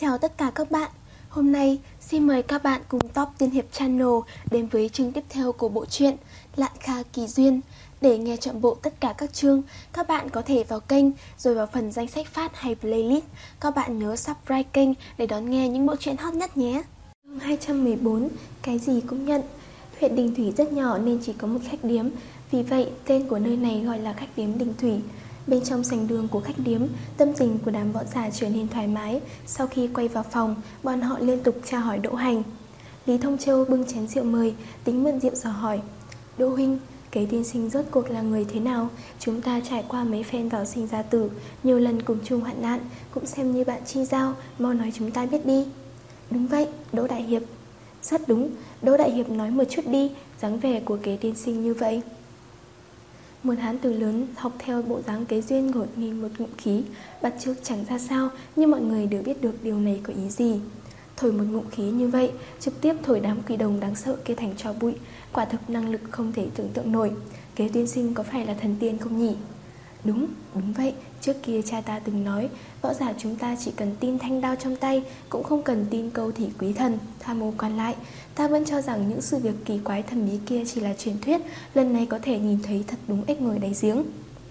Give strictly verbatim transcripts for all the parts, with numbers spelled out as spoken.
Chào tất cả các bạn. Hôm nay xin mời các bạn cùng Top Tiên Hiệp Channel đến với chương tiếp theo của bộ truyện Lạn Kha Kỳ Duyên. Để nghe trọn bộ tất cả các chương, các bạn có thể vào kênh rồi vào phần danh sách phát hay playlist. Các bạn nhớ subscribe kênh để đón nghe những bộ truyện hot nhất nhé. Chương hai trăm mười bốn, cái gì cũng nhận. Huyện Đình Thủy rất nhỏ nên chỉ có một khách điếm, vì vậy tên của nơi này gọi là khách điếm Đình Thủy. Bên trong sảnh đường của khách điếm, tâm tình của đám võ giả trở nên thoải mái. Sau khi quay vào phòng, bọn họ liên tục tra hỏi Đỗ Hành. Lý Thông Châu bưng chén rượu mời, tính mượn rượu dò hỏi: Đỗ huynh, cái tiên sinh rốt cuộc là người thế nào? Chúng ta trải qua mấy phen vào sinh ra tử, nhiều lần cùng chung hoạn nạn, cũng xem như bạn chi giao, mau nói chúng ta biết đi. Đúng vậy, Đỗ Đại Hiệp. Rất đúng, Đỗ Đại Hiệp nói một chút đi, dáng vẻ của kế tiên sinh như vậy. Một hán tử lớn học theo bộ dáng Kế Duyên ngột nhìn một ngụm khí, bắt chước chẳng ra sao, nhưng mọi người đều biết được điều này có ý gì. Thổi một ngụm khí như vậy, trực tiếp thổi đám quỷ đồng đáng sợ kia thành tro bụi, quả thực năng lực không thể tưởng tượng nổi. Kế tiên sinh có phải là thần tiên không nhỉ? Đúng, đúng vậy, trước kia cha ta từng nói, võ giả chúng ta chỉ cần tin thanh đao trong tay, cũng không cần tin câu thỉ quý thần, tham mưu quan lại. Ta vẫn cho rằng những sự việc kỳ quái thần bí kia chỉ là truyền thuyết, lần này có thể nhìn thấy thật đúng ếch ngồi đáy giếng.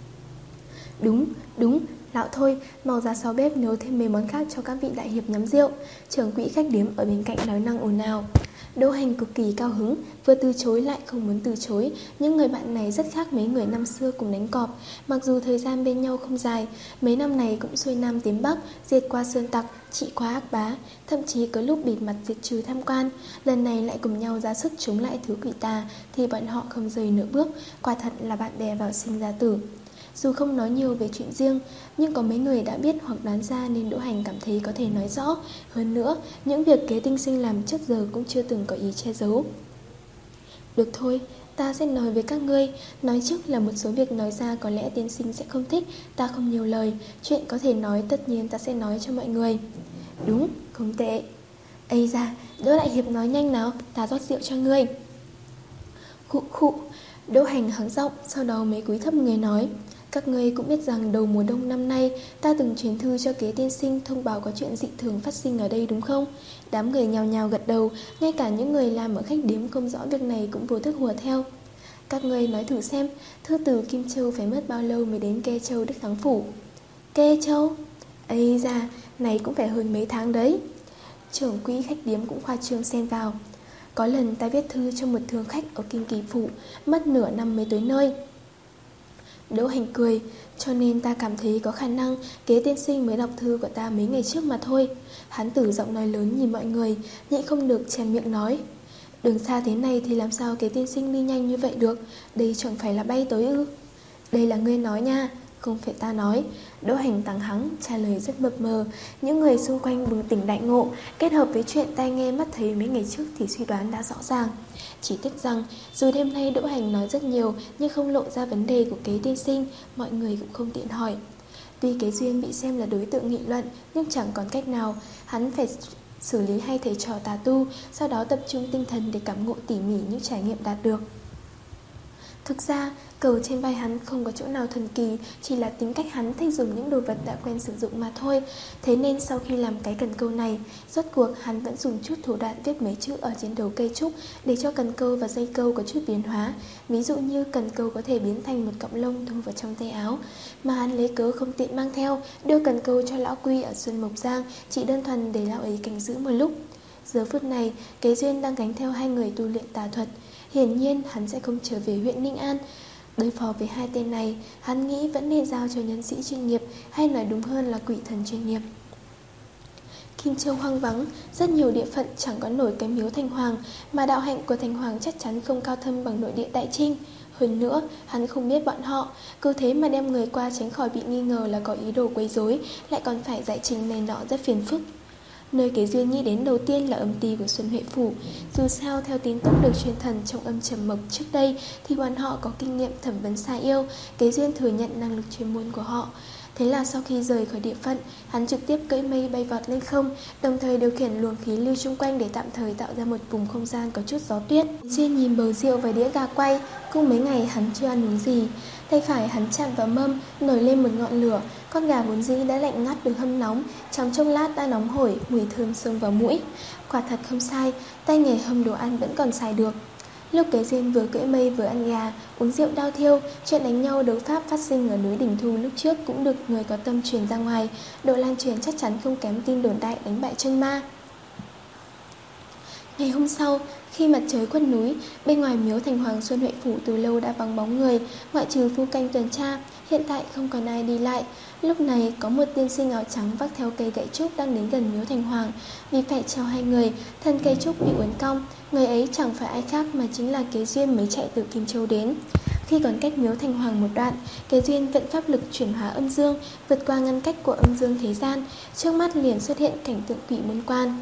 Đúng, đúng, lão thôi, mau ra sau bếp nấu thêm mấy món khác cho các vị đại hiệp nhắm rượu. Trưởng quỹ khách điếm ở bên cạnh nói năng ồn ào. Đỗ Hành cực kỳ cao hứng, vừa từ chối lại không muốn từ chối. Những người bạn này rất khác mấy người năm xưa cùng đánh cọp. Mặc dù thời gian bên nhau không dài, mấy năm này cũng xuôi nam tiến bắc, diệt qua sơn tặc, trị qua ác bá, thậm chí có lúc bịt mặt diệt trừ tham quan. Lần này lại cùng nhau ra sức chống lại thứ quỷ tà, thì bọn họ không rời nửa bước, quả thật là bạn bè vào sinh ra tử. Dù không nói nhiều về chuyện riêng, nhưng có mấy người đã biết hoặc đoán ra nên Đỗ Hành cảm thấy có thể nói rõ. Hơn nữa, những việc Kế tiên sinh làm trước giờ cũng chưa từng có ý che giấu. Được thôi, ta sẽ nói với các ngươi. Nói trước là một số việc nói ra có lẽ tiên sinh sẽ không thích. Ta không nhiều lời, chuyện có thể nói tất nhiên ta sẽ nói cho mọi người. Đúng, không tệ. Ây da, Đỗ Đại Hiệp nói nhanh nào, ta rót rượu cho ngươi. Khụ khụ. Đỗ Hành hắng giọng, sau đó mấy cúi thấp người nói: Các ngươi cũng biết rằng đầu mùa đông năm nay ta từng truyền thư cho Kế tiên sinh thông báo có chuyện dị thường phát sinh ở đây đúng không? Đám người nhào nhào gật đầu, ngay cả những người làm ở khách điếm không rõ việc này cũng vô thức hùa theo. Các ngươi nói thử xem, thư từ Kim Châu phải mất bao lâu mới đến Kê Châu Đức Thắng Phủ? Kê Châu? Ây da, này cũng phải hơn mấy tháng đấy. Trưởng quỹ khách điếm cũng khoa trương xen vào: Có lần ta viết thư cho một thương khách ở Kim Kỳ Phủ, mất nửa năm mới tới nơi. Đỗ Hành cười: Cho nên ta cảm thấy có khả năng Kế tiên sinh mới đọc thư của ta mấy ngày trước mà thôi. Hán tử giọng nói lớn nhìn mọi người, nhịn không được chèn miệng nói: Đường xa thế này thì làm sao Kế tiên sinh đi nhanh như vậy được? Đây chẳng phải là bay tới ư? Đây là ngươi nói nha, không phải ta nói. Đỗ Hành tằng hắng trả lời rất mập mờ. Những người xung quanh bừng tỉnh đại ngộ, kết hợp với chuyện tai nghe mắt thấy mấy ngày trước thì suy đoán đã rõ ràng. Chỉ tiếc rằng dù đêm nay Đỗ Hành nói rất nhiều nhưng không lộ ra vấn đề của Kế tiên sinh, mọi người cũng không tiện hỏi. Tuy Kế Duyên bị xem là đối tượng nghị luận, nhưng chẳng còn cách nào, hắn phải xử lý hai thầy trò tà tu, sau đó tập trung tinh thần để cảm ngộ tỉ mỉ những trải nghiệm đạt được. Thực ra, cờ trên vai hắn không có chỗ nào thần kỳ, chỉ là tính cách hắn thích dùng những đồ vật đã quen sử dụng mà thôi. Thế nên sau khi làm cái cần câu này, rốt cuộc hắn vẫn dùng chút thủ đoạn viết mấy chữ ở trên đầu cây trúc để cho cần câu và dây câu có chút biến hóa. Ví dụ như cần câu có thể biến thành một cọng lông thu vào trong tay áo, mà hắn lấy cớ không tiện mang theo, đưa cần câu cho lão Quy ở Xuân Mộc Giang, chỉ đơn thuần để lão ấy canh giữ một lúc. Giờ phút này, Kế Duyên đang gánh theo hai người tu luyện tà thuật. Hiển nhiên hắn sẽ không trở về huyện Ninh An. Đối phó với hai tên này, hắn nghĩ vẫn nên giao cho nhân sĩ chuyên nghiệp, hay nói đúng hơn là quỷ thần chuyên nghiệp. Kim Châu hoang vắng, rất nhiều địa phận chẳng có nổi cái miếu Thành Hoàng, mà đạo hạnh của Thành Hoàng chắc chắn không cao thâm bằng nội địa Đại Trinh. Hơn nữa, hắn không biết bọn họ, cứ thế mà đem người qua tránh khỏi bị nghi ngờ là có ý đồ quấy rối, lại còn phải giải trình này nọ rất phiền phức. Nơi Kế Duyên nghĩ đến đầu tiên là âm ty của Xuân Huệ Phủ. Dù sao theo tín túc được truyền thần trong âm trầm mộc trước đây thì bọn họ có kinh nghiệm thẩm vấn xà yêu. Kế Duyên thừa nhận năng lực chuyên môn của họ. Thế là sau khi rời khỏi địa phận, hắn trực tiếp cưỡi mây bay vọt lên không, đồng thời điều khiển luồng khí lưu chung quanh để tạm thời tạo ra một vùng không gian có chút gió tuyết. Duyên nhìn bầu rượu và đĩa gà quay, cũng mấy ngày hắn chưa ăn uống gì. Tay phải hắn chạm vào mâm, nổi lên một ngọn lửa, Con gà vốn dĩ đã lạnh ngắt được hâm nóng, trong chốc lát đã nóng hổi, mùi thơm xông vào mũi. Quả thật không sai, tay nghề hâm đồ ăn vẫn còn xài được. Lúc Kế Duyên vừa cưỡi mây vừa ăn gà, uống rượu đao thiêu, chuyện đánh nhau đấu pháp phát sinh ở núi Đỉnh Thu lúc trước cũng được người có tâm truyền ra ngoài, độ lan truyền chắc chắn không kém tin đồn đại đánh bại Trương Ma. Ngày hôm sau, khi mặt trời khuất núi, bên ngoài miếu thành hoàng Xuân Huệ Phủ từ lâu đã vắng bóng người, ngoại trừ phu canh tuần tra, hiện tại không còn ai đi lại. Lúc này có một tiên sinh áo trắng vác theo cây gậy trúc đang đến gần miếu thành hoàng. Vì phải treo hai người, thân cây trúc bị uốn cong, người ấy chẳng phải ai khác mà chính là Kế Duyên mới chạy từ Kim Châu đến. Khi còn cách miếu thành hoàng một đoạn, Kế Duyên vận pháp lực chuyển hóa âm dương, vượt qua ngăn cách của âm dương thế gian, trước mắt liền xuất hiện cảnh tượng quỷ môn quan.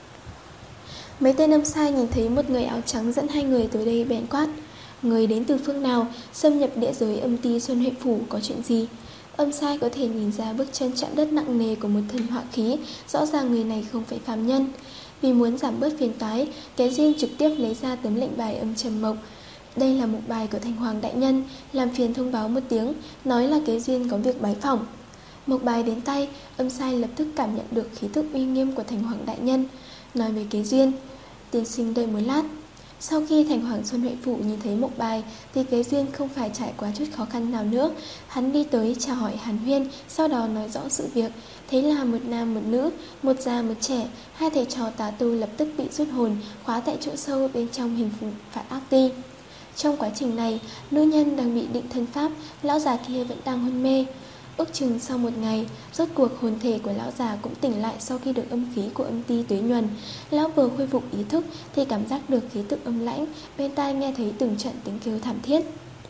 Mấy tên âm sai nhìn thấy một người áo trắng dẫn hai người tới đây bèn quát: người đến từ phương nào, xâm nhập địa giới âm ti Xuân Huệ Phủ có chuyện gì? Âm sai có thể nhìn ra bước chân chạm đất nặng nề của một thân họa khí, rõ ràng người này không phải phàm nhân. Vì muốn giảm bớt phiền toái, Kế Duyên trực tiếp lấy ra tấm lệnh bài âm trầm mộc. Đây là mộc bài của thành hoàng đại nhân, làm phiền thông báo một tiếng, nói là Kế Duyên có việc bái phỏng. Mộc bài đến tay, âm sai lập tức cảm nhận được khí tức uy nghiêm của thành hoàng đại nhân, nói với Kế Duyên: tiên sinh đợi một lát. Sau khi thành hoàng Xuân Huệ Phủ nhìn thấy mộc bài thì Kế Duyên không phải trải qua chút khó khăn nào nữa. Hắn đi tới chào hỏi hàn huyên, sau đó nói rõ sự việc. Thế là một nam một nữ, một già một trẻ, hai thầy trò tà tu lập tức bị rút hồn, khóa tại chỗ sâu bên trong hình phạt phạt ác ti. Trong quá trình này, nữ nhân đang bị định thân pháp, lão già kia vẫn đang hôn mê. Ước chừng sau một ngày, rốt cuộc hồn thể của lão già cũng tỉnh lại sau khi được âm khí của âm ti tuế nhuần. Lão vừa khôi phục ý thức thì cảm giác được khí tức âm lãnh, bên tai nghe thấy từng trận tiếng kêu thảm thiết.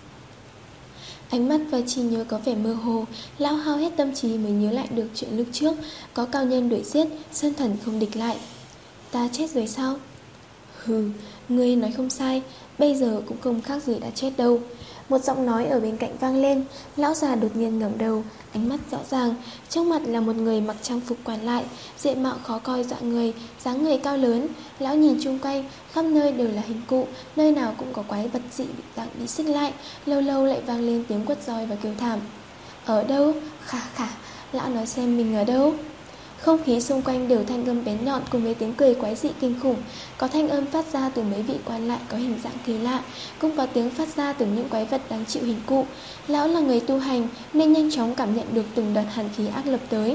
Ánh mắt và trí nhớ có vẻ mơ hồ, lão hao hết tâm trí mới nhớ lại được chuyện lúc trước, có cao nhân đuổi giết, sơn thần không địch lại. Ta chết rồi sao? Hừ, ngươi nói không sai, bây giờ cũng không khác gì đã chết đâu. Một giọng nói ở bên cạnh vang lên. Lão già đột nhiên ngẩng đầu, ánh mắt rõ ràng. Trước mặt là một người mặc trang phục quản lại, diện mạo khó coi dọa người, dáng người cao lớn. Lão nhìn chung quanh, khắp nơi đều là hình cụ, nơi nào cũng có quái vật dị bị tặng bị xích lại. Lâu lâu lại vang lên tiếng quất roi và kêu thảm. Ở đâu? Khả khả, lão nói xem mình ở đâu? Không khí xung quanh đều thanh âm bén nhọn cùng với tiếng cười quái dị kinh khủng. Có thanh âm phát ra từ mấy vị quan lại có hình dạng kỳ lạ, cũng có tiếng phát ra từ những quái vật đang chịu hình cụ. Lão là người tu hành nên nhanh chóng cảm nhận được từng đợt hàn khí ác lập tới.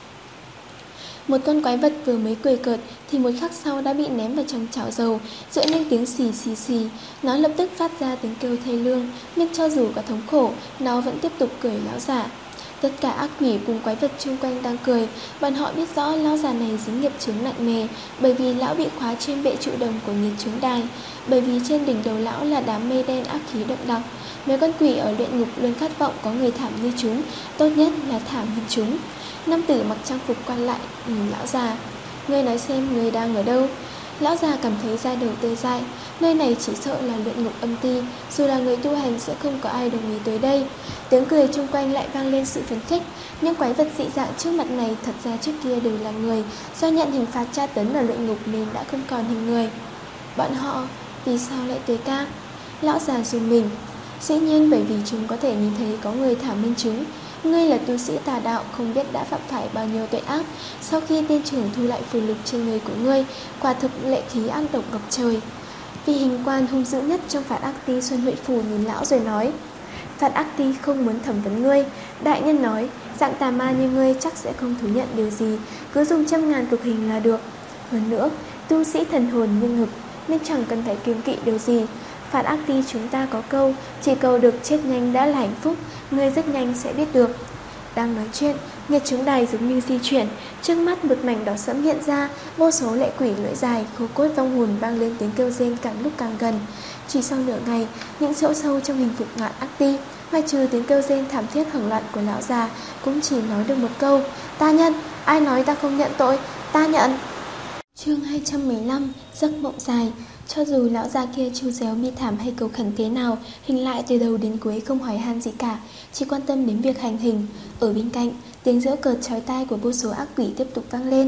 Một con quái vật vừa mới cười cợt thì một khắc sau đã bị ném vào trong chảo dầu, dẫn lên tiếng xì xì xì. Nó lập tức phát ra tiếng kêu thê lương, nhưng cho dù có thống khổ, nó vẫn tiếp tục cười lão giả. Tất cả ác quỷ cùng quái vật chung quanh đang cười. Bọn họ biết rõ lão già này dính nghiệp chướng nặng nề, bởi vì lão bị khóa trên bệ trụ đồng của nghiệt chướng đài, bởi vì trên đỉnh đầu lão là đám mây đen ác khí đậm đặc. Mấy con quỷ ở luyện ngục luôn khát vọng có người thảm như chúng, tốt nhất là thảm hơn chúng. Nam tử mặc trang phục quan lại nhìn lão già: ngươi nói xem ngươi đang ở đâu? Lão già cảm thấy da đầu tê dại. Nơi này chỉ sợ là luyện ngục âm ti, dù là người tu hành sẽ không có ai đồng ý tới đây. Tiếng cười chung quanh lại vang lên sự phấn khích. Những quái vật dị dạng trước mặt này thật ra trước kia đều là người, do nhận hình phạt tra tấn ở luyện ngục nên đã không còn hình người. Bọn họ vì sao lại tới ca? Lão già rùng mình. Dĩ nhiên bởi vì chúng có thể nhìn thấy có người thảm hơn chúng. Ngươi là tu sĩ tà đạo, không biết đã phạm phải bao nhiêu tội ác. Sau khi tiên trưởng thu lại phù lục trên người của ngươi, quả thực lệ khí ác độc ngập trời. Vì hình quan hung dữ nhất trong phạt ác ti Xuân Huệ Phủ nhìn lão rồi nói: phạt ác ti không muốn thẩm vấn ngươi. Đại nhân nói dạng tà ma như ngươi chắc sẽ không thú nhận điều gì, cứ dùng trăm ngàn cực hình là được. Hơn nữa, tu sĩ thần hồn như ngực nên chẳng cần phải kiêng kỵ điều gì. Phạt ác ti chúng ta có câu chỉ cầu được chết nhanh đã là hạnh phúc, ngươi rất nhanh sẽ biết được. Đang nói chuyện, nghiệt chướng đài giống như di chuyển, trước mắt một mảnh đỏ sẫm hiện ra, vô số lệ quỷ lưỡi dài, khô cốt vong hồn vang lên tiếng kêu rên càng lúc càng gần. Chỉ sau nửa ngày, những chỗ sâu trong hình phục ngạn ác ti, ngoài trừ tiếng kêu rên thảm thiết hoảng loạn của lão già, cũng chỉ nói được một câu: ta nhận, ai nói ta không nhận tội, ta nhận. Chương hai trăm mười lăm, giấc mộng dài. Cho dù lão già kia chu réo bi thảm hay cầu khẩn thế nào, hình lại từ đầu đến cuối không hỏi han gì cả, chỉ quan tâm đến việc hành hình. Ở bên cạnh, tiếng giễu cợt chói tai của vô số ác quỷ tiếp tục vang lên.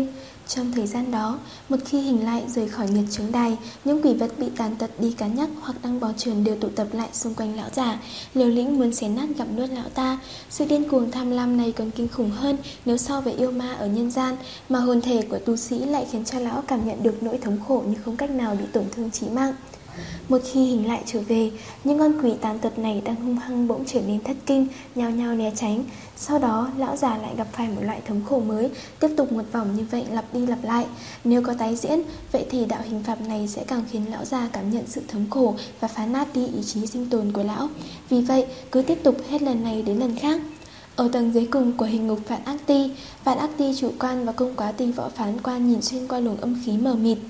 Trong thời gian đó, một khi Hình Lại rời khỏi Nghiệt Chướng Đài, những quỷ vật bị tàn tật đi cá nhắc hoặc đang bò trườn đều tụ tập lại xung quanh lão giả, liều lĩnh muốn xé nát gặm nuốt lão ta. Sự điên cuồng tham lam này còn kinh khủng hơn nếu so với yêu ma ở nhân gian, mà hồn thể của tu sĩ lại khiến cho lão cảm nhận được nỗi thống khổ nhưng không cách nào bị tổn thương chí mạng. Một khi Hình Lại trở về, những con quỷ tàn tật này đang hung hăng bỗng trở nên thất kinh, nhao nhao né tránh. Sau đó, lão già lại gặp phải một loại thống khổ mới, tiếp tục một vòng như vậy lặp đi lặp lại. Nếu có tái diễn, vậy thì đạo hình phạt này sẽ càng khiến lão già cảm nhận sự thống khổ và phá nát đi ý chí sinh tồn của lão. Vì vậy, cứ tiếp tục hết lần này đến lần khác. Ở tầng dưới cùng của hình ngục Vạn Ác Ti, Vạn Ác Ti chủ quan và công quá ti võ phán quan nhìn xuyên qua luồng âm khí mờ mịt.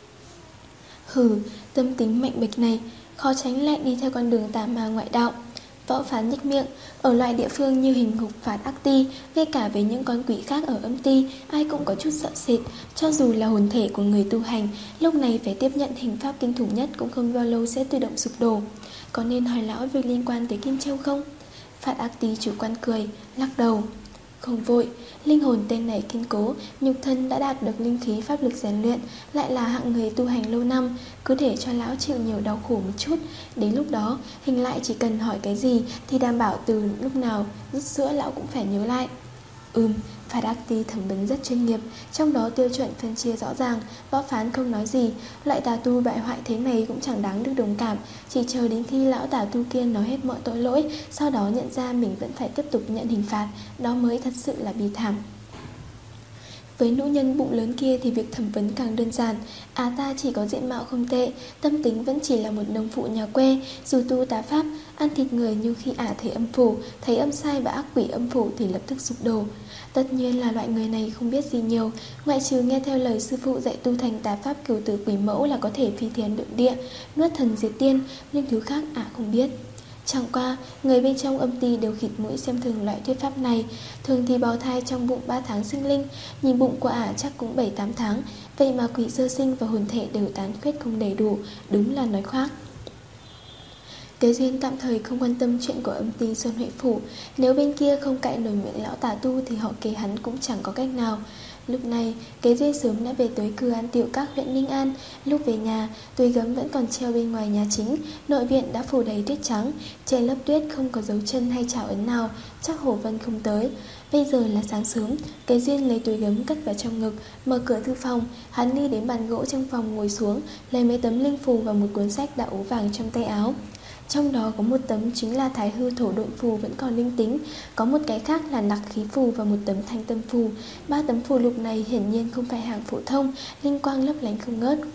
Hừ, tâm tính mạnh bạch này, khó tránh lại đi theo con đường tà ma ngoại đạo. Võ phán nhếch miệng, ở loại địa phương như hình ngục Vạn Ác Ti, ngay cả với những con quỷ khác ở âm ti, ai cũng có chút sợ sệt. Cho dù là hồn thể của người tu hành, lúc này phải tiếp nhận hình pháp kinh khủng nhất cũng không bao lâu sẽ tự động sụp đổ. Có nên hỏi lão việc liên quan tới Kim Châu không? Vạn Ác Ti chủ quan cười, lắc đầu. Không vội, linh hồn tên này kiên cố, nhục thân đã đạt được linh khí pháp lực rèn luyện, lại là hạng người tu hành lâu năm, cứ để cho lão chịu nhiều đau khổ một chút. Đến lúc đó, Hình Lại chỉ cần hỏi cái gì thì đảm bảo từ lúc nào rút sữa lão cũng phải nhớ lại. Ừm, Vạn Ác Ti thẩm vấn rất chuyên nghiệp, trong đó tiêu chuẩn phân chia rõ ràng. Võ phán không nói gì, loại tà tu bại hoại thế này cũng chẳng đáng được đồng cảm. Chỉ chờ đến khi lão tà tu kia nói hết mọi tội lỗi, sau đó nhận ra mình vẫn phải tiếp tục nhận hình phạt, đó mới thật sự là bi thảm. Với nữ nhân bụng lớn kia thì việc thẩm vấn càng đơn giản. Á ta chỉ có diện mạo không tệ, tâm tính vẫn chỉ là một nông phụ nhà quê, dù tu tá pháp, ăn thịt người, nhưng khi ả thấy âm phủ, thấy âm sai và ác quỷ âm phủ thì lập tức sụp đổ. Tất nhiên là loại người này không biết gì nhiều, ngoại trừ nghe theo lời sư phụ dạy tu thành tá pháp cửu tử quỷ mẫu là có thể phi thiên độn địa, nuốt thần diệt tiên, nhưng thứ khác ả không biết. Chẳng qua, người bên trong âm ti đều khịt mũi xem thường loại thuyết pháp này. Thường thì bào thai trong bụng ba tháng sinh linh, nhìn bụng của ả chắc cũng bảy tám tháng, vậy mà quỷ sơ sinh và hồn thể đều tán khuyết không đầy đủ, đúng là nói khoác. Kế Duyên tạm thời không quan tâm chuyện của âm ty Xuân Huệ Phủ. Nếu bên kia không cãi nổi miệng lão tà tu thì họ Kế hắn cũng chẳng có cách nào. Lúc này, Kế Duyên sớm đã về tới Cư An Tiểu Các huyện Ninh An. Lúc về nhà, túi gấm vẫn còn treo bên ngoài nhà chính. Nội viện đã phủ đầy tuyết trắng, trên lớp tuyết không có dấu chân hay chảo ấn nào, chắc Hổ Vân không tới. Bây giờ là sáng sớm, Kế Duyên lấy túi gấm cất vào trong ngực, mở cửa thư phòng. Hắn đi đến bàn gỗ trong phòng ngồi xuống, lấy mấy tấm linh phù và một cuốn sách đã ố vàng trong tay áo. Trong đó có một tấm chính là Thái Hư Thổ Độn Phù vẫn còn linh tính, có một cái khác là Nặc Khí Phù và một tấm Thanh Tâm Phù. Ba tấm phù lục này hiển nhiên không phải hàng phổ thông, linh quang lấp lánh không ngớt.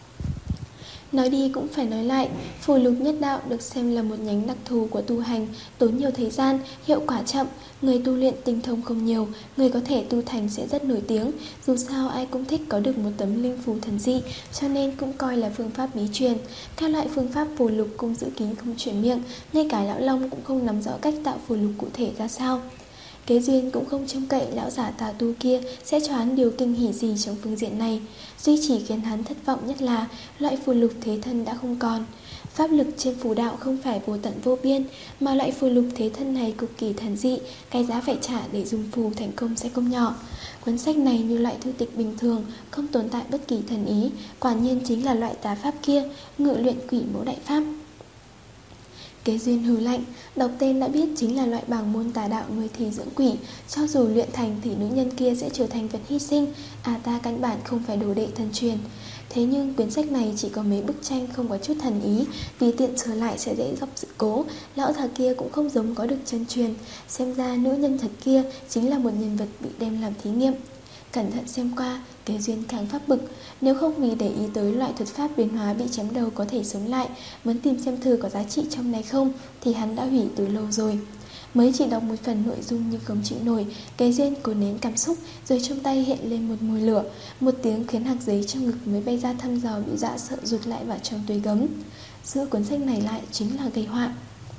Nói đi cũng phải nói lại, phù lục nhất đạo được xem là một nhánh đặc thù của tu hành, tốn nhiều thời gian, hiệu quả chậm. Người tu luyện tinh thông không nhiều, người có thể tu thành sẽ rất nổi tiếng. Dù sao ai cũng thích có được một tấm linh phù thần dị, cho nên cũng coi là phương pháp bí truyền. Các loại phương pháp phù lục cũng giữ kín không chuyển miệng, ngay cả lão Long cũng không nắm rõ cách tạo phù lục cụ thể ra sao. Kế Duyên cũng không trông cậy lão giả tà tu kia sẽ cho hắn điều kinh hỉ gì trong phương diện này. Duy chỉ khiến hắn thất vọng nhất là loại phù lục thế thân đã không còn. Pháp lực trên phù đạo không phải vô tận vô biên, mà loại phù lục thế thân này cực kỳ thần dị, cái giá phải trả để dùng phù thành công sẽ không nhỏ. Cuốn sách này như loại thư tịch bình thường, không tồn tại bất kỳ thần ý, quả nhiên chính là loại tà pháp kia, ngự luyện quỷ mẫu đại pháp. Kế Duyên hừ lạnh, đọc tên đã biết chính là loại bảng môn tà đạo nuôi thì dưỡng quỷ. Cho dù luyện thành thì nữ nhân kia sẽ trở thành vật hy sinh, à ta căn bản không phải đồ đệ thân truyền. Thế nhưng quyển sách này chỉ có mấy bức tranh không có chút thần ý, vì tiện sửa lại sẽ dễ gặp sự cố. Lão già kia cũng không giống có được chân truyền, xem ra nữ nhân thật kia chính là một nhân vật bị đem làm thí nghiệm. Cẩn thận xem qua, Kế Duyên càng phát bực. Nếu không vì để ý tới loại thuật pháp biến hóa bị chém đầu có thể sống lại, muốn tìm xem thử có giá trị trong này không, thì hắn đã hủy từ lâu rồi. Mới chỉ đọc một phần nội dung nhưng không chịu nổi, Kế Duyên cố nén cảm xúc, rồi trong tay hiện lên một mùi lửa. Một tiếng khiến hạt giấy trong ngực mới bay ra thăm dò bị dọa sợ rụt lại vào trong túi gấm. Giữ cuốn sách này lại chính là gây họa.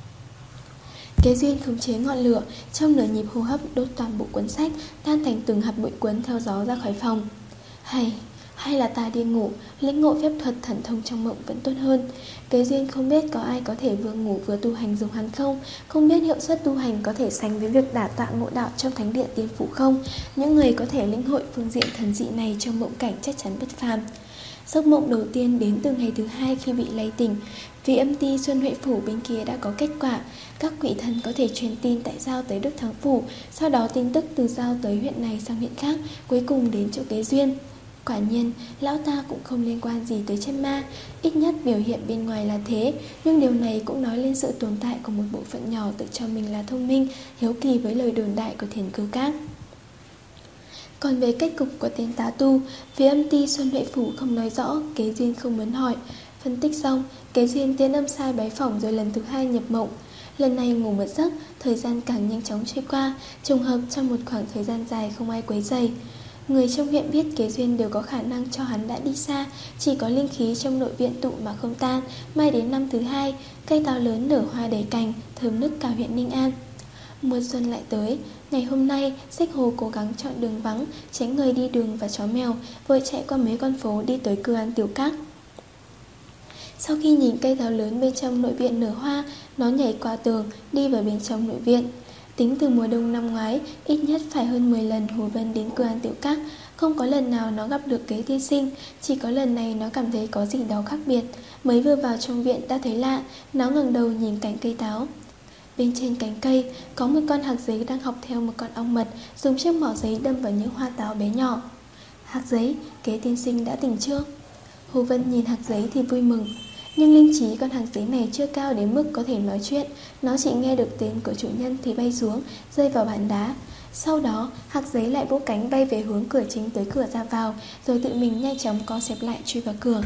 Kế Duyên khống chế ngọn lửa, trong nửa nhịp hô hấp đốt toàn bộ cuốn sách, tan thành từng hạt bụi cuốn theo gió ra khỏi phòng. Hay, Hay là ta đi ngủ, lĩnh ngộ phép thuật thần thông trong mộng vẫn tốt hơn. Kế duyên không biết có ai có thể vừa ngủ vừa tu hành giống hắn không. Không biết hiệu suất tu hành có thể sánh với việc đả tọa ngộ đạo trong thánh điện tiên phủ không. Những người có thể lĩnh hội phương diện thần dị này trong mộng cảnh chắc chắn bất phàm. Giấc mộng đầu tiên đến từ ngày thứ hai khi bị lay tỉnh. Vì âm ty Xuân Huệ Phủ bên kia đã có kết quả, các quỷ thần có thể truyền tin tại giao tới Đức Thắng Phủ. Sau đó tin tức từ giao tới huyện này sang huyện khác, cuối cùng đến chỗ Kế duyên. Quả nhiên, lão ta cũng không liên quan gì tới chân ma, ít nhất biểu hiện bên ngoài là thế. Nhưng điều này cũng nói lên sự tồn tại của một bộ phận nhỏ tự cho mình là thông minh, hiếu kỳ với lời đồn đại của thiền cư các. Còn về kết cục của tên tà tu, phía âm ty Xuân Huệ Phủ không nói rõ, Kế duyên không muốn hỏi. Phân tích xong, Kế duyên tiến âm sai bái phỏng rồi lần thứ hai nhập mộng. Lần này ngủ một giấc, thời gian càng nhanh chóng trôi qua, trùng hợp trong một khoảng thời gian dài không ai quấy rầy. Người trong huyện biết Kế duyên đều có khả năng cho hắn đã đi xa, chỉ có linh khí trong nội viện tụ mà không tan. Mai đến năm thứ hai, cây táo lớn nở hoa đầy cành, thơm nức cả huyện Ninh An. Mùa xuân lại tới. Ngày hôm nay, Xích Hồ cố gắng chọn đường vắng, tránh người đi đường và chó mèo, vội chạy qua mấy con phố đi tới cửa ăn tiểu các. Sau khi nhìn cây táo lớn bên trong nội viện nở hoa, nó nhảy qua tường, đi vào bên trong nội viện. Tính từ mùa đông năm ngoái, ít nhất phải hơn mười lần Hồ Vân đến cửa ăn tiểu các, không có lần nào nó gặp được Kế tiên sinh, chỉ có lần này nó cảm thấy có gì đó khác biệt. Mới vừa vào trong viện đã thấy lạ, nó ngẩng đầu nhìn cành cây táo. Bên trên cành cây, có một con hạc giấy đang học theo một con ong mật, dùng chiếc mỏ giấy đâm vào những hoa táo bé nhỏ. Hạc giấy, Kế tiên sinh đã tỉnh chưa? Hồ Vân nhìn hạc giấy thì vui mừng. Nhưng linh trí con hạc giấy này chưa cao đến mức có thể nói chuyện. Nó chỉ nghe được tên của chủ nhân thì bay xuống, rơi vào bàn đá. Sau đó, hạc giấy lại vỗ cánh bay về hướng cửa chính tới cửa ra vào, rồi tự mình nhanh chóng co xẹp lại chui vào cửa.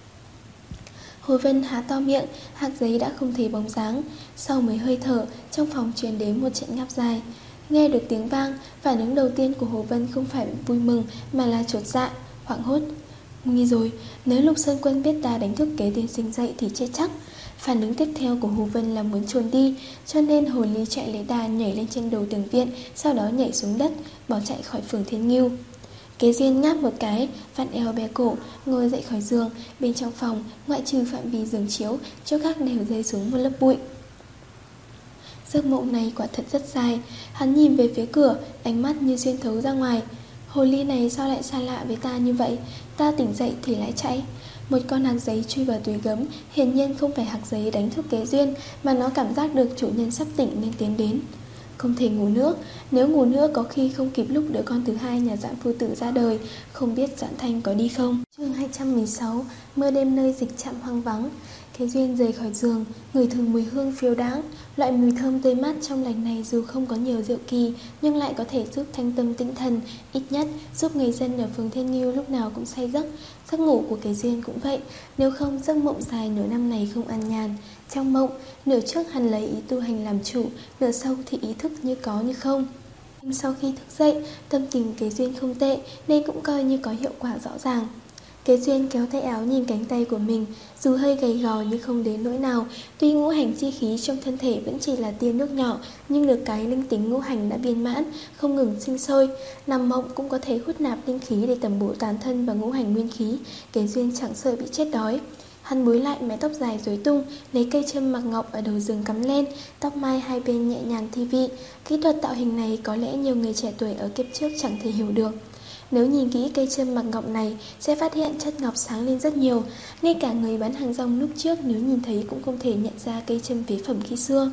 Hồ Vân há to miệng, hạc giấy đã không thấy bóng dáng. Sau mấy hơi thở, trong phòng truyền đến một trận ngáp dài. Nghe được tiếng vang, phản ứng đầu tiên của Hồ Vân không phải vui mừng mà là chột dạ, hoảng hốt. Nguy rồi, nếu Lục Sơn Quân biết ta đánh thức Kế tiên sinh dậy thì chết chắc. Phản ứng tiếp theo của Hồ Vân là muốn chuồn đi, cho nên hồ ly chạy lấy đà nhảy lên trên đầu tường viện, sau đó nhảy xuống đất, bỏ chạy khỏi phường Thiên Ngưu. Kế duyên ngáp một cái, vặn eo bè cổ, ngồi dậy khỏi giường. Bên trong phòng, ngoại trừ phạm vi giường chiếu, chỗ khác đều rơi xuống một lớp bụi. Giấc mộng này quả thật rất dài. Hắn nhìn về phía cửa, ánh mắt như xuyên thấu ra ngoài. Hồ ly này sao lại xa lạ với ta như vậy? Ta tỉnh dậy thì lại chạy. Một con hạc giấy chui vào túi gấm, hiển nhiên không phải hạc giấy đánh thức Kế duyên, mà nó cảm giác được chủ nhân sắp tỉnh nên tiến đến. Không thể ngủ nữa, nếu ngủ nữa có khi không kịp lúc đứa con thứ hai nhà Dạn phu tử ra đời. Không biết Dạn Thanh có đi không? Chương hai trăm mười sáu. Mưa đêm nơi dịch trạm hoang vắng. Kế duyên rời khỏi giường, ngửi thường mùi hương phiêu đãng. Loại mùi thơm tươi mát trong lành này dù không có nhiều diệu kỳ, nhưng lại có thể giúp thanh tâm tĩnh thần, ít nhất giúp người dân ở phường Thiên Ngưu lúc nào cũng say giấc. Giấc ngủ của Kế duyên cũng vậy, nếu không giấc mộng dài nửa năm này không an nhàn. Trong mộng, nửa trước hắn lấy ý tu hành làm chủ, nửa sau thì ý thức như có như không. Sau khi thức dậy, tâm tình Kế duyên không tệ nên cũng coi như có hiệu quả rõ ràng. Kế duyên kéo tay áo nhìn cánh tay của mình, dù hơi gầy gò nhưng không đến nỗi nào. Tuy ngũ hành chi khí trong thân thể vẫn chỉ là tia nước nhỏ, nhưng được cái linh tính ngũ hành đã viên mãn, không ngừng sinh sôi. Nằm mộng cũng có thể hút nạp linh khí để tẩm bổ toàn thân và ngũ hành nguyên khí. Kế duyên chẳng sợ bị chết đói. Hắn búi lại mái tóc dài rối tung, lấy cây châm mặc ngọc ở đầu giường cắm lên, tóc mai hai bên nhẹ nhàng thi vị. Kỹ thuật tạo hình này có lẽ nhiều người trẻ tuổi ở kiếp trước chẳng thể hiểu được. Nếu nhìn kỹ cây châm mặc ngọc này, sẽ phát hiện chất ngọc sáng lên rất nhiều. Ngay cả người bán hàng rong lúc trước nếu nhìn thấy cũng không thể nhận ra cây châm phế phẩm khi xưa.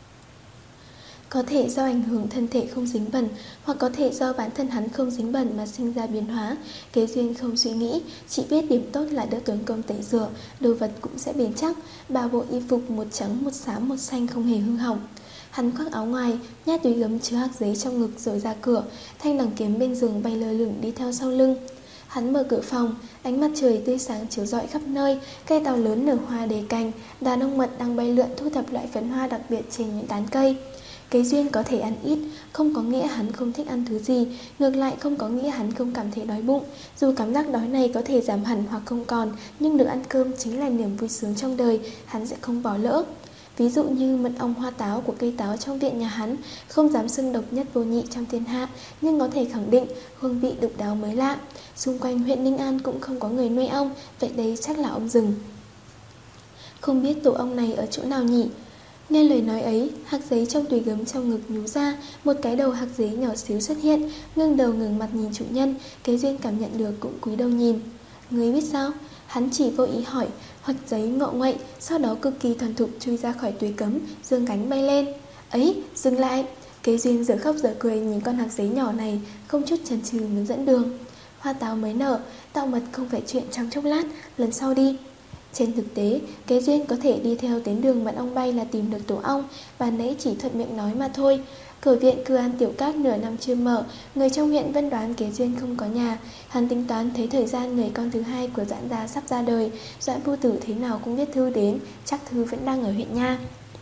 Có thể do ảnh hưởng thân thể không dính bẩn, hoặc có thể do bản thân hắn không dính bẩn mà sinh ra biến hóa. Kế duyên không suy nghĩ, chỉ biết điểm tốt là đỡ tốn công tẩy rửa, đồ vật cũng sẽ bền chắc. Ba bộ y phục một trắng, một xám, một xanh không hề hư hỏng. Hắn khoác áo ngoài, nhát túi gấm chứa hạc giấy trong ngực rồi ra cửa. Thanh đằng kiếm bên giường bay lơ lửng đi theo sau lưng. Hắn mở cửa phòng, ánh mặt trời tươi sáng chiếu rọi khắp nơi, cây táo lớn nở hoa đầy cành, đàn ông mật đang bay lượn thu thập loại phấn hoa đặc biệt trên những tán cây. Kế duyên có thể ăn ít, không có nghĩa hắn không thích ăn thứ gì, ngược lại không có nghĩa hắn không cảm thấy đói bụng. Dù cảm giác đói này có thể giảm hẳn hoặc không còn, nhưng được ăn cơm chính là niềm vui sướng trong đời, hắn sẽ không bỏ lỡ. Ví dụ như mật ong hoa táo của cây táo trong viện nhà hắn, không dám xưng độc nhất vô nhị trong thiên hạ, nhưng có thể khẳng định hương vị độc đáo mới lạ. Xung quanh huyện Ninh An cũng không có người nuôi ong, vậy đây chắc là ong rừng. Không biết tổ ong này ở chỗ nào nhỉ? Nghe lời nói ấy, hạc giấy trong túi gấm trong ngực nhú ra, một cái đầu hạc giấy nhỏ xíu xuất hiện, ngưng đầu ngừng mặt nhìn chủ nhân. Kế Duyên cảm nhận được cũng cúi đầu nhìn. Người biết sao? Hắn chỉ vô ý hỏi, hoạch giấy ngọ nguậy, sau đó cực kỳ thuần thục chui ra khỏi túi cấm, dương cánh bay lên. Ấy, dừng lại! Kế Duyên giờ khóc giờ cười nhìn con hạc giấy nhỏ này, không chút chần chừ muốn dẫn đường. Hoa táo mới nở, tạo mật không phải chuyện trong chốc lát, lần sau đi. Trên thực tế, Kế Duyên có thể đi theo tuyến đường mật ong bay là tìm được tổ ong, và nãy chỉ thuận miệng nói mà thôi. Cửa viện Cư An Tiểu Các nửa năm chưa mở, người trong huyện vẫn đoán Kế Duyên không có nhà. Hắn tính toán thấy thời gian người con thứ hai của Doãn gia sắp ra đời, Doãn phu tử thế nào cũng viết thư đến, chắc thư vẫn đang ở huyện nha.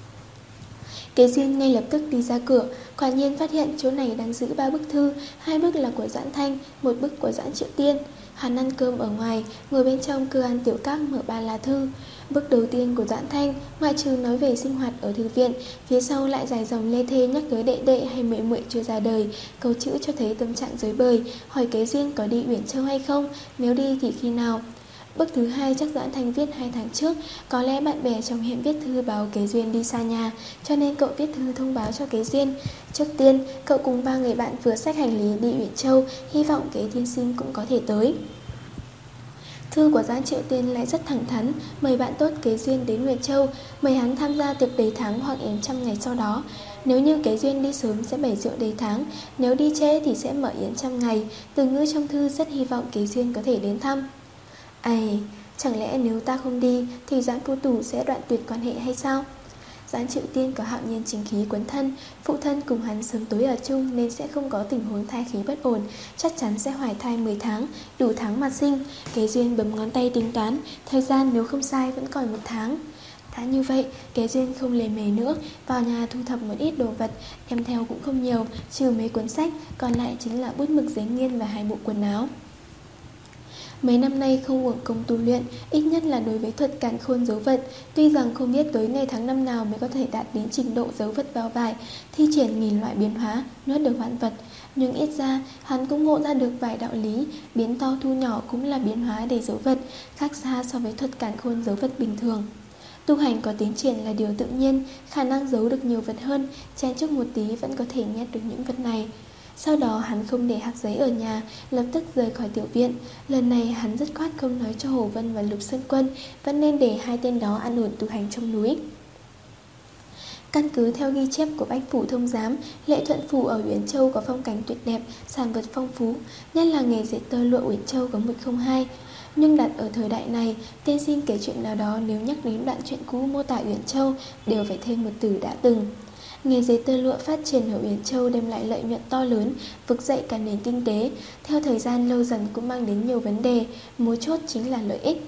Kế Duyên ngay lập tức đi ra cửa, quả nhiên phát hiện chỗ này đang giữ ba bức thư, hai bức là của Doãn Thanh, một bức của Doãn Triệu Tiên. Hắn ăn cơm ở ngoài, ngồi bên trong Cư An Tiểu Các mở ba lá thư. Bức đầu tiên của Doãn Thanh, ngoại trừ nói về sinh hoạt ở thư viện, phía sau lại dài dòng lê thê nhắc tới đệ đệ hay muội muội chưa ra đời, câu chữ cho thấy tâm trạng rối bời, hỏi Kế Duyên có đi Uyển Châu hay không, nếu đi thì khi nào. Bức thứ hai chắc Doãn Thanh viết hai tháng trước, có lẽ bạn bè trong huyện viết thư báo Kế Duyên đi xa nhà, cho nên cậu viết thư thông báo cho Kế Duyên. Trước tiên, cậu cùng ba người bạn vừa xách hành lý đi Uyển Châu, hy vọng Kế tiên sinh cũng có thể tới. Thư của Doãn Triệu Tiên lại rất thẳng thắn, mời bạn tốt Kế Duyên đến Uyển Châu, mời hắn tham gia tiệc đầy tháng hoặc yến trăm ngày sau đó. Nếu như Kế Duyên đi sớm sẽ bày rượu đầy tháng, nếu đi trễ thì sẽ mở yến trăm ngày. Từ ngữ trong thư rất hy vọng Kế Duyên có thể đến thăm. Ây, chẳng lẽ nếu ta không đi thì Doãn phu tử sẽ đoạn tuyệt quan hệ hay sao? Doãn Triệu Tiên có hạo nhiên chính khí quấn thân, phụ thân cùng hắn sớm tối ở chung nên sẽ không có tình huống thai khí bất ổn, chắc chắn sẽ hoài thai mười tháng, đủ tháng mà sinh. Kế Duyên bấm ngón tay tính toán, thời gian nếu không sai vẫn còn một tháng. Đã như vậy, Kế Duyên không lề mề nữa, vào nhà thu thập một ít đồ vật, đem theo cũng không nhiều, trừ mấy cuốn sách, còn lại chính là bút mực giấy nghiên và hai bộ quần áo. Mấy năm nay không uổng công tu luyện, ít nhất là đối với thuật càn khôn dấu vật. Tuy rằng không biết tới ngày tháng năm nào mới có thể đạt đến trình độ dấu vật vào vải, thi triển nghìn loại biến hóa, nuốt được vạn vật, nhưng ít ra hắn cũng ngộ ra được vài đạo lý, biến to thu nhỏ cũng là biến hóa để dấu vật, khác xa so với thuật càn khôn dấu vật bình thường. Tu hành có tiến triển là điều tự nhiên, khả năng giấu được nhiều vật hơn, chen chúc một tí vẫn có thể nhét được những vật này. Sau đó hắn không để hạc giấy ở nhà, lập tức rời khỏi tiểu viện. Lần này hắn dứt khoát không nói cho Hồ Vân và Lục Sơn Quân, vẫn nên để hai tên đó an ổn tu hành trong núi. Căn cứ theo ghi chép của Bách Phủ Thông Giám, Lệ Thuận Phủ ở Uyển Châu có phong cảnh tuyệt đẹp, sản vật phong phú, nhất là nghề dệt tơ lụa Uyển Châu có một không hai. Nhưng đặt ở thời đại này, tiên sinh kể chuyện nào đó nếu nhắc đến đoạn chuyện cũ mô tả Uyển Châu đều phải thêm một từ đã từng. Nghề dệt tơ lụa phát triển ở Uyển Châu đem lại lợi nhuận to lớn, vực dậy cả nền kinh tế. Theo thời gian lâu dần cũng mang đến nhiều vấn đề, mấu chốt chính là lợi ích.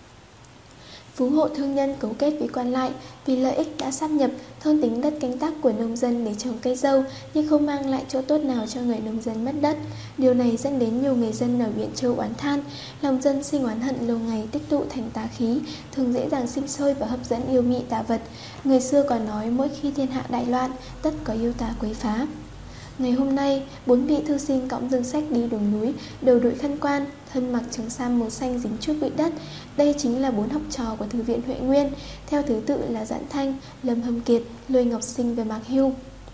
Phú hộ thương nhân cấu kết với quan lại, vì lợi ích đã sáp nhập, thôn tính đất canh tác của nông dân để trồng cây dâu, nhưng không mang lại chỗ tốt nào cho người nông dân mất đất. Điều này dẫn đến nhiều người dân ở Uyển Châu oán than, lòng dân sinh oán hận lâu ngày tích tụ thành tà khí, thường dễ dàng sinh sôi và hấp dẫn yêu mị tà vật. Người xưa còn nói mỗi khi thiên hạ đại loạn, tất có yêu tà quấy phá. Ngày hôm nay, bốn vị thư sinh cõng dương sách đi đường núi, đầu đội khăn quan, thân mặc trường sam màu xanh dính chút bụi đất. Đây chính là bốn học trò của thư viện Huệ Nguyên, theo thứ tự là Doãn Thanh, Lâm Hâm Kiệt, Lôi Ngọc Sinh và Mạc Hưu.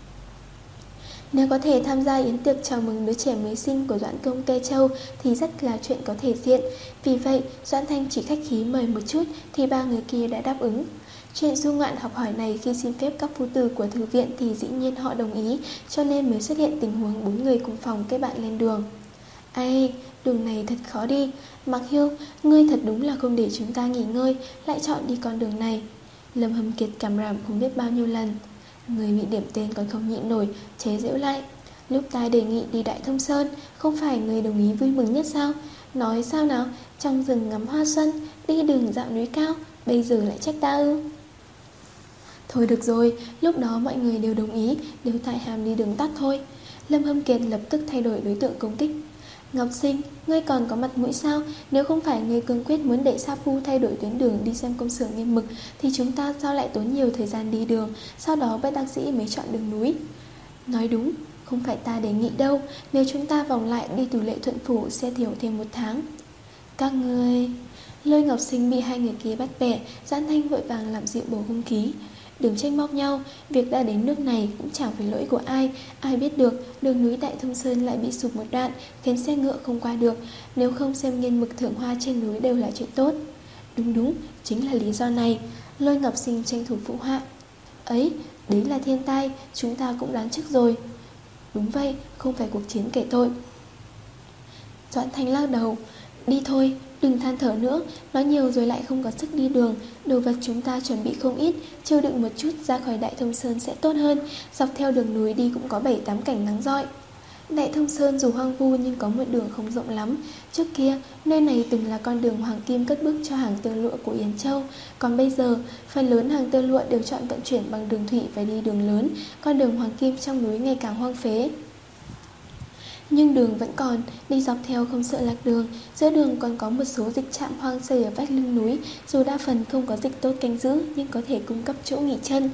Nếu có thể tham gia yến tiệc chào mừng đứa trẻ mới sinh của Doãn Công Tây Châu thì rất là chuyện có thể diện. Vì vậy, Doãn Thanh chỉ khách khí mời một chút thì ba người kia đã đáp ứng. Chuyện du ngoạn học hỏi này khi xin phép các phu tử của thư viện thì dĩ nhiên họ đồng ý, cho nên mới xuất hiện tình huống bốn người cùng phòng kết bạn lên đường. Ai, đường này thật khó đi. Mạc Hiêu, ngươi thật đúng là không để chúng ta nghỉ ngơi, lại chọn đi con đường này. Lâm Hâm Kiệt cảm ràm không biết bao nhiêu lần. Người bị điểm tên còn không nhịn nổi, chế giễu lại. Lúc ta đề nghị đi Đại Thông Sơn, không phải người đồng ý vui mừng nhất sao? Nói sao nào, trong rừng ngắm hoa xuân, đi đường dạo núi cao, bây giờ lại trách ta ư? Thôi được rồi, lúc đó mọi người đều đồng ý, đều tại hàm đi đường tắt thôi. Lâm Hâm Kiệt lập tức thay đổi đối tượng công kích. Ngọc Sinh, ngươi còn có mặt mũi sao? Nếu không phải ngươi cương quyết muốn để Sa Phu thay đổi tuyến đường đi xem công xưởng Nghiên Mực, thì chúng ta sao lại tốn nhiều thời gian đi đường, sau đó bất đắc dĩ mới chọn đường núi. Nói đúng, không phải ta đề nghị đâu. Nếu chúng ta vòng lại đi từ Lệ Thuận Phủ sẽ thiểu thêm một tháng. Các ngươi... Lôi Ngọc Sinh bị hai người kia bắt bẻ, Doãn Thanh vội vàng làm dịu bầu không khí. Đừng tranh móc nhau, việc đã đến nước này cũng chẳng phải lỗi của ai. Ai biết được đường núi Đại Thông Sơn lại bị sụp một đoạn, khiến xe ngựa không qua được. Nếu không xem Nghiên Mực thưởng hoa trên núi đều là chuyện tốt. Đúng đúng, chính là lý do này. Lôi Ngọc Sinh tranh thủ phụ họa. Ấy, đấy là thiên tai, chúng ta cũng đoán trước rồi. Đúng vậy, không phải cuộc chiến kể tội. Doãn Thanh lắc đầu. Đi thôi, đừng than thở nữa, nói nhiều rồi lại không có sức đi đường. Đồ vật chúng ta chuẩn bị không ít, chịu đựng một chút ra khỏi Đại Thông Sơn sẽ tốt hơn. Dọc theo đường núi đi cũng có bảy tám cảnh nắng rọi. Đại Thông Sơn dù hoang vu nhưng có một đường không rộng lắm. Trước kia, nơi này từng là con đường hoàng kim cất bước cho hàng tơ lụa của Yến Châu. Còn bây giờ, phần lớn hàng tơ lụa đều chọn vận chuyển bằng đường thủy và đi đường lớn. Con đường hoàng kim trong núi ngày càng hoang phế. Nhưng đường vẫn còn, đi dọc theo không sợ lạc đường. Giữa đường còn có một số dịch trạm hoang xây ở vách lưng núi. Dù đa phần không có dịch tốt canh giữ, nhưng có thể cung cấp chỗ nghỉ chân.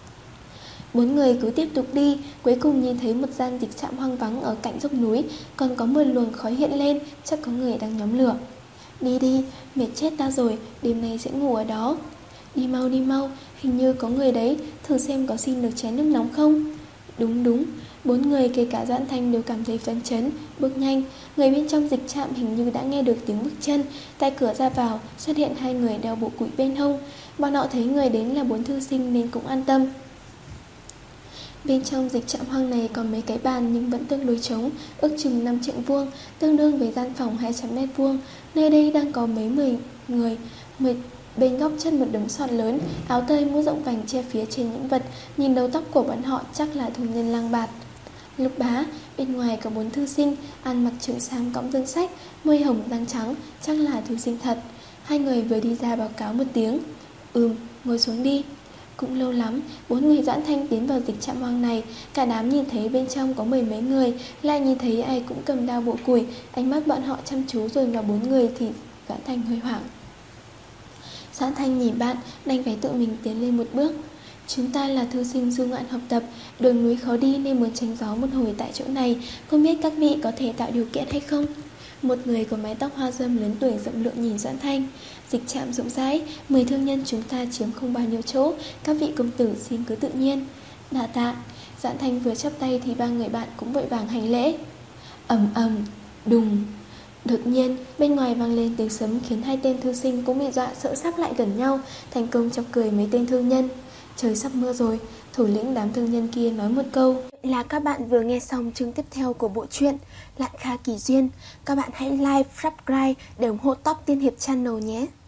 Bốn người cứ tiếp tục đi, cuối cùng nhìn thấy một gian dịch trạm hoang vắng ở cạnh dốc núi. Còn có một luồng khói hiện lên, chắc có người đang nhóm lửa. Đi đi, mệt chết ta rồi, đêm nay sẽ ngủ ở đó. Đi mau đi mau, hình như có người đấy, thử xem có xin được chén nước nóng không. Đúng đúng, bốn người kể cả Doãn Thanh đều cảm thấy phấn chấn, bước nhanh. Người bên trong dịch trạm hình như đã nghe được tiếng bước chân. Tại cửa ra vào xuất hiện hai người đeo bộ cụi bên hông. Bọn họ thấy người đến là bốn thư sinh nên cũng an tâm. Bên trong dịch trạm hoang này còn mấy cái bàn nhưng vẫn tương đối trống, ước chừng năm trượng vuông, tương đương với gian phòng hai trăm mét vuông. Nơi đây đang có mấy mười người, mười bên góc chân một đống sọt lớn, áo tơi mũ rộng vành che phía trên những vật, nhìn đầu tóc của bọn họ chắc là thùng nhân lang bạt. Lục Bá, bên ngoài có bốn thư sinh, ăn mặc trường sam cõng danh sách, môi hồng răng trắng, chắc là thư sinh thật. Hai người vừa đi ra báo cáo một tiếng. Ừm, ngồi xuống đi. Cũng lâu lắm, bốn người Doãn Thanh tiến vào dịch trạm hoang này. Cả đám nhìn thấy bên trong có mười mấy người, lại nhìn thấy ai cũng cầm đao bộ củi. Ánh mắt bọn họ chăm chú rồi vào bốn người thì Doãn Thanh hơi hoảng. Doãn Thanh nhìn bạn, đành phải tự mình tiến lên một bước. Chúng ta là thư sinh du ngoạn học tập, đường núi khó đi nên muốn tránh gió một hồi tại chỗ này. Không biết các vị có thể tạo điều kiện hay không? Một người có mái tóc hoa râm lớn tuổi rộng lượng nhìn Doãn Thanh. Dịch trạm rộng rãi, mười thương nhân chúng ta chiếm không bao nhiêu chỗ, các vị công tử xin cứ tự nhiên. Đa tạ. Doãn Thanh vừa chắp tay thì ba người bạn cũng vội vàng hành lễ. Ầm ầm, đùng. Đột nhiên, bên ngoài vang lên tiếng sấm khiến hai tên thư sinh cũng bị dọa sợ sắp lại gần nhau, thành công chọc cười mấy tên thương nhân. Trời sắp mưa rồi, thủ lĩnh đám thương nhân kia nói một câu. Là các bạn vừa nghe xong chương tiếp theo của bộ truyện Lạn Kha Kỳ Duyên. Các bạn hãy like, subscribe để ủng hộ Top Tiên Hiệp Channel nhé.